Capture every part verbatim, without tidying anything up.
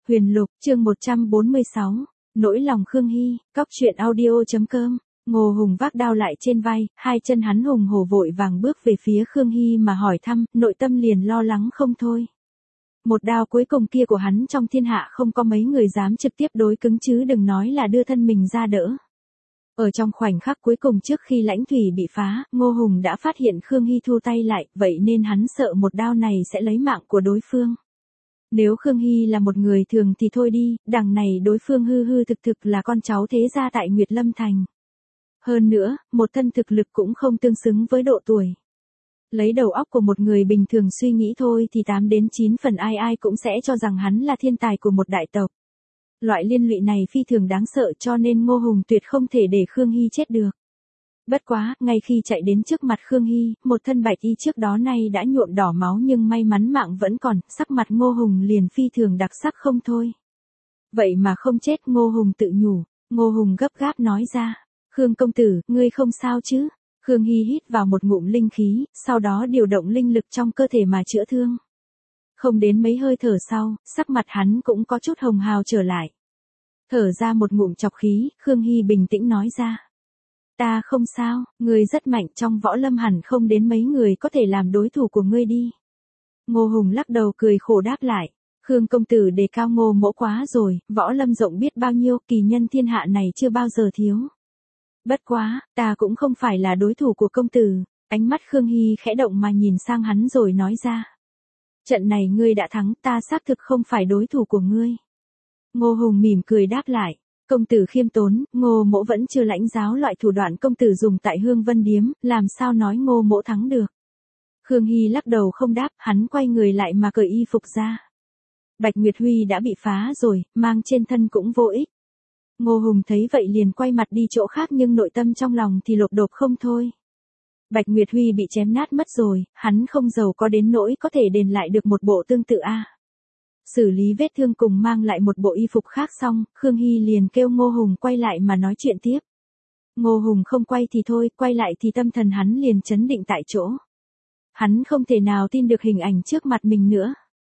Huyền Lục, chương một trăm bốn mươi sáu, nỗi lòng Khương Hy, cóc truyện audio.com. Ngô Hùng vác đao lại trên vai, hai chân hắn hùng hổ vội vàng bước về phía Khương Hy mà hỏi thăm, nội tâm liền lo lắng không thôi. Một đao cuối cùng kia của hắn trong thiên hạ không có mấy người dám trực tiếp đối cứng chứ đừng nói là đưa thân mình ra đỡ. Ở trong khoảnh khắc cuối cùng trước khi lãnh thủy bị phá, Ngô Hùng đã phát hiện Khương Hy thu tay lại, vậy nên hắn sợ một đao này sẽ lấy mạng của đối phương. Nếu Khương Hy là một người thường thì thôi đi, đằng này đối phương hư hư thực thực là con cháu thế gia tại Nguyệt Lâm Thành. Hơn nữa, một thân thực lực cũng không tương xứng với độ tuổi. Lấy đầu óc của một người bình thường suy nghĩ thôi thì tám đến chín phần ai ai cũng sẽ cho rằng hắn là thiên tài của một đại tộc. Loại liên lụy này phi thường đáng sợ cho nên Ngô Hùng tuyệt không thể để Khương Hy chết được. Bất quá, ngay khi chạy đến trước mặt Khương Hy, một thân bạch y trước đó nay đã nhuộm đỏ máu nhưng may mắn mạng vẫn còn, sắc mặt Ngô Hùng liền phi thường đặc sắc không thôi. Vậy mà không chết, Ngô Hùng tự nhủ. Ngô Hùng gấp gáp nói ra, Khương công tử, ngươi không sao chứ? Khương Hy hít vào một ngụm linh khí, sau đó điều động linh lực trong cơ thể mà chữa thương. Không đến mấy hơi thở sau, sắc mặt hắn cũng có chút hồng hào trở lại. Thở ra một ngụm chọc khí, Khương Hy bình tĩnh nói ra. Ta không sao, ngươi rất mạnh, trong võ lâm hẳn không đến mấy người có thể làm đối thủ của ngươi đi. Ngô Hùng lắc đầu cười khổ đáp lại. Khương công tử đề cao Ngô mỗ quá rồi, võ lâm rộng biết bao nhiêu, kỳ nhân thiên hạ này chưa bao giờ thiếu. Bất quá, ta cũng không phải là đối thủ của công tử. Ánh mắt Khương Hy khẽ động mà nhìn sang hắn rồi nói ra. Trận này ngươi đã thắng, ta xác thực không phải đối thủ của ngươi. Ngô Hùng mỉm cười đáp lại. Công tử khiêm tốn, Ngô mỗ vẫn chưa lãnh giáo loại thủ đoạn công tử dùng tại Hương Vân Điếm, làm sao nói Ngô mỗ thắng được. Khương Hy lắc đầu không đáp, hắn quay người lại mà cởi y phục ra. Bạch Nguyệt Huy đã bị phá rồi, mang trên thân cũng vô ích. Ngô Hùng thấy vậy liền quay mặt đi chỗ khác nhưng nội tâm trong lòng thì lộp độp không thôi. Bạch Nguyệt Huy bị chém nát mất rồi, hắn không giàu có đến nỗi có thể đền lại được một bộ tương tự a. Xử lý vết thương cùng mang lại một bộ y phục khác xong, Khương Hy liền kêu Ngô Hùng quay lại mà nói chuyện tiếp. Ngô Hùng không quay thì thôi, quay lại thì tâm thần hắn liền chấn định tại chỗ. Hắn không thể nào tin được hình ảnh trước mặt mình nữa.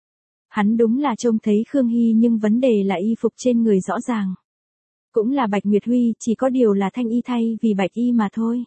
Hắn đúng là trông thấy Khương Hy nhưng vấn đề là y phục trên người rõ ràng. Cũng là Bạch Nguyệt Huy, chỉ có điều là thanh y thay vì bạch y mà thôi.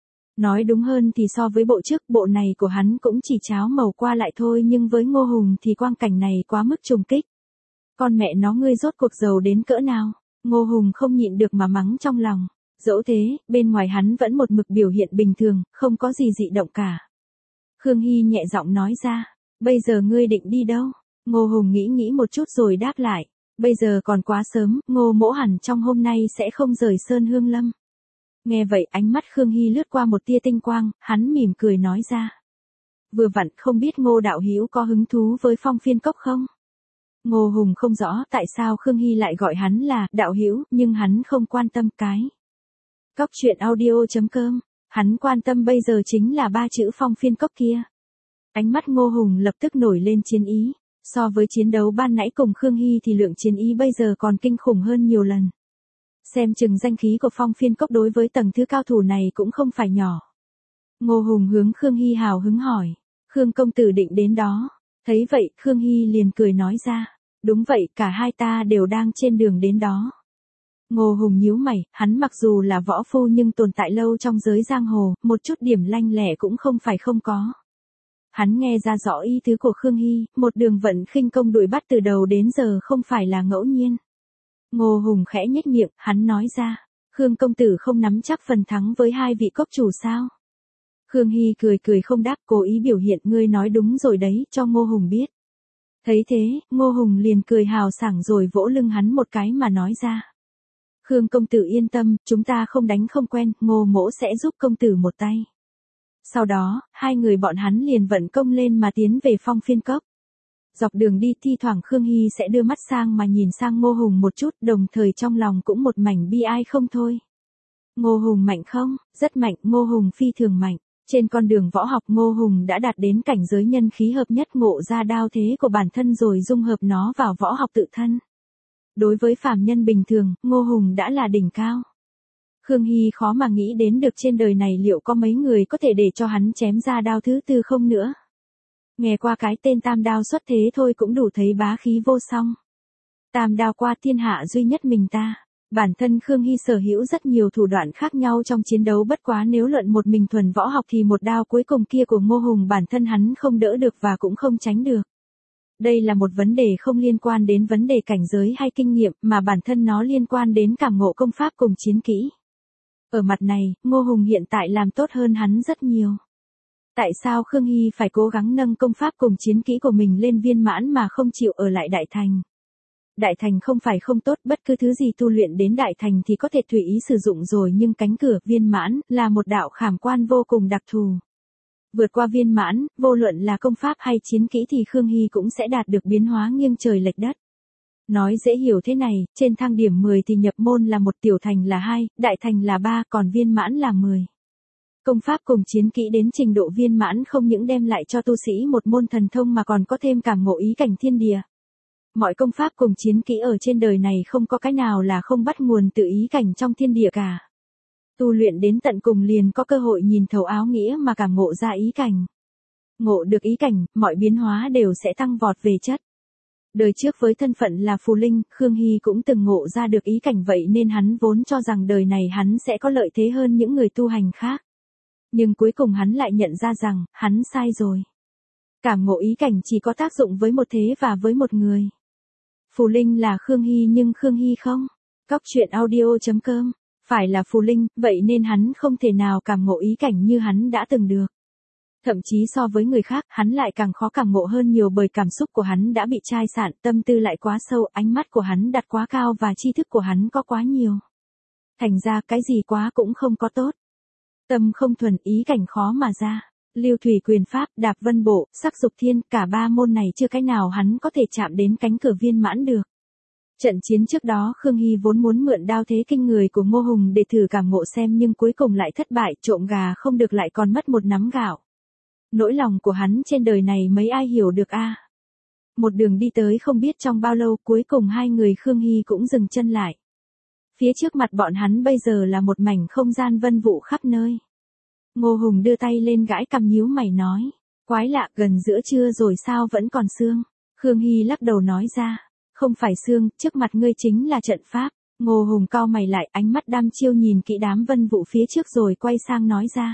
Nói đúng hơn thì so với bộ trước, bộ này của hắn cũng chỉ cháo màu qua lại thôi nhưng với Ngô Hùng thì quang cảnh này quá mức trùng kích. Con mẹ nó ngươi rốt cuộc giàu đến cỡ nào? Ngô Hùng không nhịn được mà mắng trong lòng. Dẫu thế, bên ngoài hắn vẫn một mực biểu hiện bình thường, không có gì dị động cả. Khương Hy nhẹ giọng nói ra, bây giờ ngươi định đi đâu? Ngô Hùng nghĩ nghĩ một chút rồi đáp lại. Bây giờ còn quá sớm, Ngô mỗ hẳn trong hôm nay sẽ không rời Sơn Hương Lâm. Nghe vậy ánh mắt Khương Hy lướt qua một tia tinh quang, hắn mỉm cười nói ra. Vừa vặn không biết Ngô đạo hữu có hứng thú với Phong Phiên Cốc không? Ngô Hùng không rõ tại sao Khương Hy lại gọi hắn là đạo hữu, nhưng hắn không quan tâm cái. Cóc truyện audio.com, hắn quan tâm bây giờ chính là ba chữ Phong Phiên Cốc kia. Ánh mắt Ngô Hùng lập tức nổi lên chiến ý. So với chiến đấu ban nãy cùng Khương Hy thì lượng chiến ý bây giờ còn kinh khủng hơn nhiều lần. Xem chừng danh khí của Phong Phiên Cốc đối với tầng thứ cao thủ này cũng không phải nhỏ. Ngô Hùng hướng Khương Hy hào hứng hỏi. Khương công tử định đến đó. Thấy vậy, Khương Hy liền cười nói ra. Đúng vậy, cả hai ta đều đang trên đường đến đó. Ngô Hùng nhíu mày, hắn mặc dù là võ phu nhưng tồn tại lâu trong giới giang hồ, một chút điểm lanh lẻ cũng không phải không có. Hắn nghe ra rõ ý tứ của Khương Hy, một đường vận khinh công đuổi bắt từ đầu đến giờ không phải là ngẫu nhiên. Ngô Hùng khẽ nhếch miệng, hắn nói ra, Khương công tử không nắm chắc phần thắng với hai vị cốc chủ sao? Khương Hy cười cười không đáp, cố ý biểu hiện ngươi nói đúng rồi đấy, cho Ngô Hùng biết. Thấy thế, Ngô Hùng liền cười hào sảng rồi vỗ lưng hắn một cái mà nói ra. Khương công tử yên tâm, chúng ta không đánh không quen, Ngô mỗ sẽ giúp công tử một tay. Sau đó, hai người bọn hắn liền vận công lên mà tiến về Phong Phiên Cốc. Dọc đường đi thi thoảng Khương Hy sẽ đưa mắt sang mà nhìn sang Ngô Hùng một chút, đồng thời trong lòng cũng một mảnh bi ai không thôi. Ngô Hùng mạnh không? Rất mạnh, Ngô Hùng phi thường mạnh. Trên con đường võ học Ngô Hùng đã đạt đến cảnh giới nhân khí hợp nhất ngộ ra đao thế của bản thân rồi dung hợp nó vào võ học tự thân. Đối với phàm nhân bình thường, Ngô Hùng đã là đỉnh cao. Khương Hy khó mà nghĩ đến được trên đời này liệu có mấy người có thể để cho hắn chém ra đao thứ tư không nữa. Nghe qua cái tên tam đao xuất thế thôi cũng đủ thấy bá khí vô song. Tam đao qua thiên hạ duy nhất mình ta. Bản thân Khương Hy sở hữu rất nhiều thủ đoạn khác nhau trong chiến đấu, bất quá nếu luận một mình thuần võ học thì một đao cuối cùng kia của Ngô Hùng bản thân hắn không đỡ được và cũng không tránh được. Đây là một vấn đề không liên quan đến vấn đề cảnh giới hay kinh nghiệm, mà bản thân nó liên quan đến cảm ngộ công pháp cùng chiến kỹ. Ở mặt này, Ngô Hùng hiện tại làm tốt hơn hắn rất nhiều. Tại sao Khương Hy phải cố gắng nâng công pháp cùng chiến kỹ của mình lên viên mãn mà không chịu ở lại Đại Thành? Đại Thành không phải không tốt, bất cứ thứ gì tu luyện đến Đại Thành thì có thể tùy ý sử dụng rồi, nhưng cánh cửa viên mãn là một đạo khảm quan vô cùng đặc thù. Vượt qua viên mãn, vô luận là công pháp hay chiến kỹ thì Khương Hy cũng sẽ đạt được biến hóa nghiêng trời lệch đất. Nói dễ hiểu thế này, trên thang điểm mười thì nhập môn là một, tiểu thành là hai, đại thành là ba, còn viên mãn là mười. Công pháp cùng chiến kỹ đến trình độ viên mãn không những đem lại cho tu sĩ một môn thần thông mà còn có thêm cảm ngộ ý cảnh thiên địa. Mọi công pháp cùng chiến kỹ ở trên đời này không có cái nào là không bắt nguồn từ ý cảnh trong thiên địa cả. Tu luyện đến tận cùng liền có cơ hội nhìn thấu áo nghĩa mà cảm ngộ ra ý cảnh. Ngộ được ý cảnh, mọi biến hóa đều sẽ tăng vọt về chất. Đời trước với thân phận là phù linh, Khương Hy cũng từng ngộ ra được ý cảnh, vậy nên hắn vốn cho rằng đời này hắn sẽ có lợi thế hơn những người tu hành khác. Nhưng cuối cùng hắn lại nhận ra rằng, hắn sai rồi. Cảm ngộ ý cảnh chỉ có tác dụng với một thế và với một người. Phù linh là Khương Hy nhưng Khương Hy không. Cóc truyện audio chấm com. Phải là phù linh, vậy nên hắn không thể nào cảm ngộ ý cảnh như hắn đã từng được. Thậm chí so với người khác, hắn lại càng khó cảm ngộ hơn nhiều bởi cảm xúc của hắn đã bị chai sạn, tâm tư lại quá sâu, ánh mắt của hắn đặt quá cao và tri thức của hắn có quá nhiều. Thành ra cái gì quá cũng không có tốt. Tâm không thuần, ý cảnh khó mà ra. Lưu thủy quyền pháp, đạp vân bộ, sắc dục thiên, cả ba môn này chưa cái nào hắn có thể chạm đến cánh cửa viên mãn được. Trận chiến trước đó Khương Hy vốn muốn mượn đao thế kinh người của Ngô Hùng để thử cảm ngộ xem, nhưng cuối cùng lại thất bại, trộm gà không được lại còn mất một nắm gạo. Nỗi lòng của hắn trên đời này mấy ai hiểu được a. Một đường đi tới không biết trong bao lâu, cuối cùng hai người Khương Hy cũng dừng chân lại. Phía trước mặt bọn hắn bây giờ là một mảnh không gian vân vụ khắp nơi. Ngô Hùng đưa tay lên gãi cằm nhíu mày nói. Quái lạ, gần giữa trưa rồi sao vẫn còn sương? Khương Hy lắc đầu nói ra. Không phải sương, trước mặt ngươi chính là trận pháp. Ngô Hùng cau mày lại, ánh mắt đăm chiêu nhìn kỹ đám vân vụ phía trước rồi quay sang nói ra.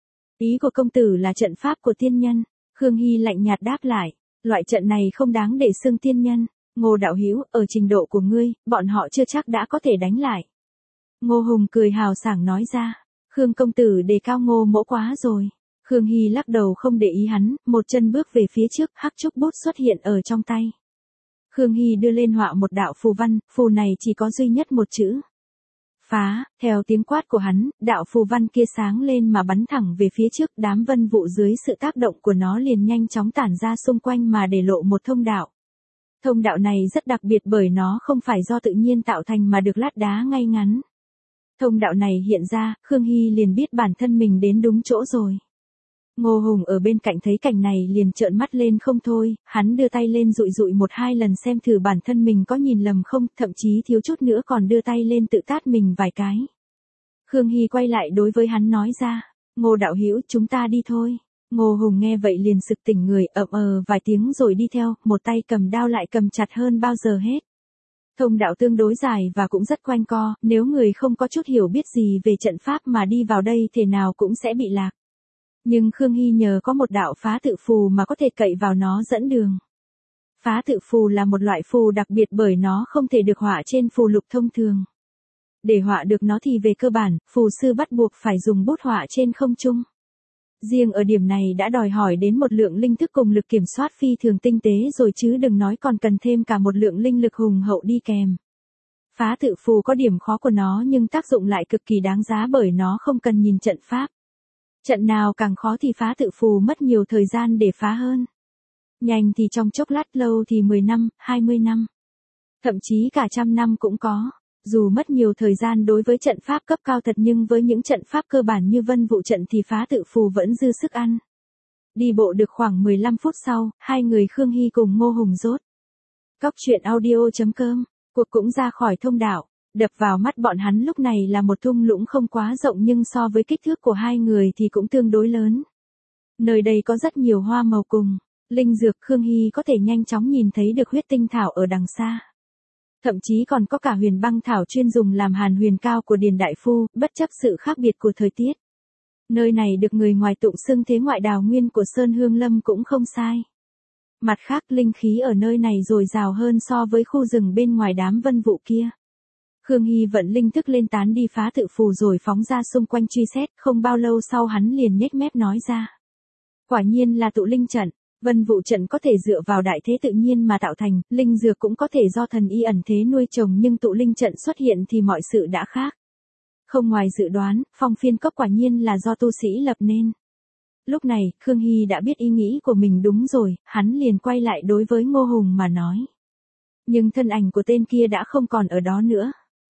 Ý của công tử là trận pháp của tiên nhân. Khương Hy lạnh nhạt đáp lại. Loại trận này không đáng để xưng tiên nhân. Ngô đạo hữu, ở trình độ của ngươi, bọn họ chưa chắc đã có thể đánh lại. Ngô Hùng cười hào sảng nói ra. Khương công tử đề cao Ngô mỗ quá rồi. Khương Hy lắc đầu không để ý hắn, một chân bước về phía trước, hắc trúc bút xuất hiện ở trong tay. Khương Hy đưa lên họa một đạo phù văn, phù này chỉ có duy nhất một chữ. Phá, theo tiếng quát của hắn, đạo phù văn kia sáng lên mà bắn thẳng về phía trước, đám vân vụ dưới sự tác động của nó liền nhanh chóng tản ra xung quanh mà để lộ một thông đạo. Thông đạo này rất đặc biệt bởi nó không phải do tự nhiên tạo thành mà được lát đá ngay ngắn. Thông đạo này hiện ra, Khương Hy liền biết bản thân mình đến đúng chỗ rồi. Ngô Hùng ở bên cạnh thấy cảnh này liền trợn mắt lên không thôi, hắn đưa tay lên dụi dụi một hai lần xem thử bản thân mình có nhìn lầm không, thậm chí thiếu chút nữa còn đưa tay lên tự tát mình vài cái. Khương Hy quay lại đối với hắn nói ra, Ngô đạo hữu, chúng ta đi thôi. Ngô Hùng nghe vậy liền sực tỉnh người, ậm ờ vài tiếng rồi đi theo, một tay cầm đao lại cầm chặt hơn bao giờ hết. Thông đạo tương đối dài và cũng rất quanh co, nếu người không có chút hiểu biết gì về trận pháp mà đi vào đây thể nào cũng sẽ bị lạc. Nhưng Khương Hy nhờ có một đạo phá tự phù mà có thể cậy vào nó dẫn đường. Phá tự phù là một loại phù đặc biệt bởi nó không thể được họa trên phù lục thông thường. Để họa được nó thì về cơ bản, phù sư bắt buộc phải dùng bút họa trên không trung. Riêng ở điểm này đã đòi hỏi đến một lượng linh thức cùng lực kiểm soát phi thường tinh tế rồi, chứ đừng nói còn cần thêm cả một lượng linh lực hùng hậu đi kèm. Phá tự phù có điểm khó của nó nhưng tác dụng lại cực kỳ đáng giá bởi nó không cần nhìn trận pháp. Trận nào càng khó thì phá tự phù mất nhiều thời gian để phá hơn. Nhanh thì trong chốc lát, lâu thì mười năm, hai mươi năm. Thậm chí cả trăm năm cũng có. Dù mất nhiều thời gian đối với trận pháp cấp cao thật nhưng với những trận pháp cơ bản như vân vụ trận thì phá tự phù vẫn dư sức ăn. Đi bộ được khoảng mười lăm phút sau, hai người Khương Hy cùng Ngô Hùng rốt. Cóc truyện audio chấm com, cuộc cũng ra khỏi thông đạo. Đập vào mắt bọn hắn lúc này là một thung lũng không quá rộng nhưng so với kích thước của hai người thì cũng tương đối lớn. Nơi đây có rất nhiều hoa màu cùng linh dược, Khương Hy có thể nhanh chóng nhìn thấy được huyết tinh thảo ở đằng xa. Thậm chí còn có cả huyền băng thảo chuyên dùng làm hàn huyền cao của Điền Đại Phu, bất chấp sự khác biệt của thời tiết. Nơi này được người ngoài tụng xưng thế ngoại đào nguyên của Sơn Hương Lâm cũng không sai. Mặt khác linh khí ở nơi này dồi dào hơn so với khu rừng bên ngoài đám vân vụ kia. Khương Hy vận linh thức lên tán đi phá tự phù rồi phóng ra xung quanh truy xét, không bao lâu sau hắn liền nhếch mép nói ra. Quả nhiên là tụ linh trận, vân vụ trận có thể dựa vào đại thế tự nhiên mà tạo thành, linh dược cũng có thể do thần y ẩn thế nuôi trồng nhưng tụ linh trận xuất hiện thì mọi sự đã khác. Không ngoài dự đoán, phong phiên cốc quả nhiên là do tu sĩ lập nên. Lúc này, Khương Hy đã biết ý nghĩ của mình đúng rồi, hắn liền quay lại đối với Ngô Hùng mà nói. Nhưng thân ảnh của tên kia đã không còn ở đó nữa.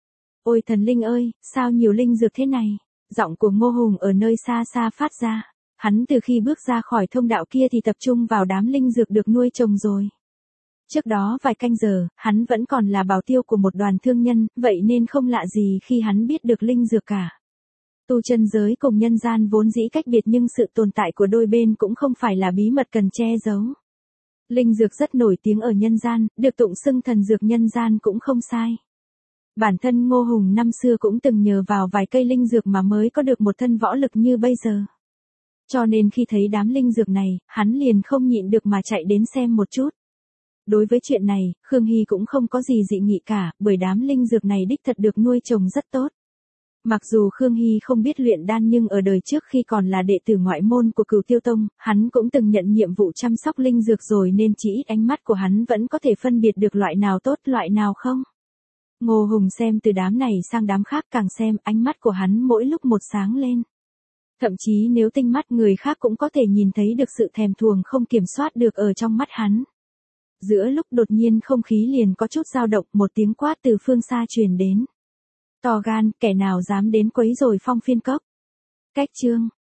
Ôi thần linh ơi, sao nhiều linh dược thế này? Giọng của Ngô Hùng ở nơi xa xa phát ra. Hắn từ khi bước ra khỏi thông đạo kia thì tập trung vào đám linh dược được nuôi trồng rồi. Trước đó vài canh giờ, hắn vẫn còn là bảo tiêu của một đoàn thương nhân, vậy nên không lạ gì khi hắn biết được linh dược cả. Tu chân giới cùng nhân gian vốn dĩ cách biệt nhưng sự tồn tại của đôi bên cũng không phải là bí mật cần che giấu. Linh dược rất nổi tiếng ở nhân gian, được tụng xưng thần dược nhân gian cũng không sai. Bản thân Ngô Hùng năm xưa cũng từng nhờ vào vài cây linh dược mà mới có được một thân võ lực như bây giờ. Cho nên khi thấy đám linh dược này, hắn liền không nhịn được mà chạy đến xem một chút. Đối với chuyện này, Khương Hy cũng không có gì dị nghị cả, bởi đám linh dược này đích thật được nuôi trồng rất tốt. Mặc dù Khương Hy không biết luyện đan nhưng ở đời trước khi còn là đệ tử ngoại môn của Cửu Tiêu Tông, hắn cũng từng nhận nhiệm vụ chăm sóc linh dược rồi nên chỉ ít ánh mắt của hắn vẫn có thể phân biệt được loại nào tốt loại nào không. Ngô Hùng xem từ đám này sang đám khác càng xem ánh mắt của hắn mỗi lúc một sáng lên. Thậm chí nếu tinh mắt người khác cũng có thể nhìn thấy được sự thèm thuồng không kiểm soát được ở trong mắt hắn. Giữa lúc đột nhiên không khí liền có chút dao động, một tiếng quát từ phương xa truyền đến. To gan, kẻ nào dám đến quấy rầy Phong Phiên Cốc. Cách chương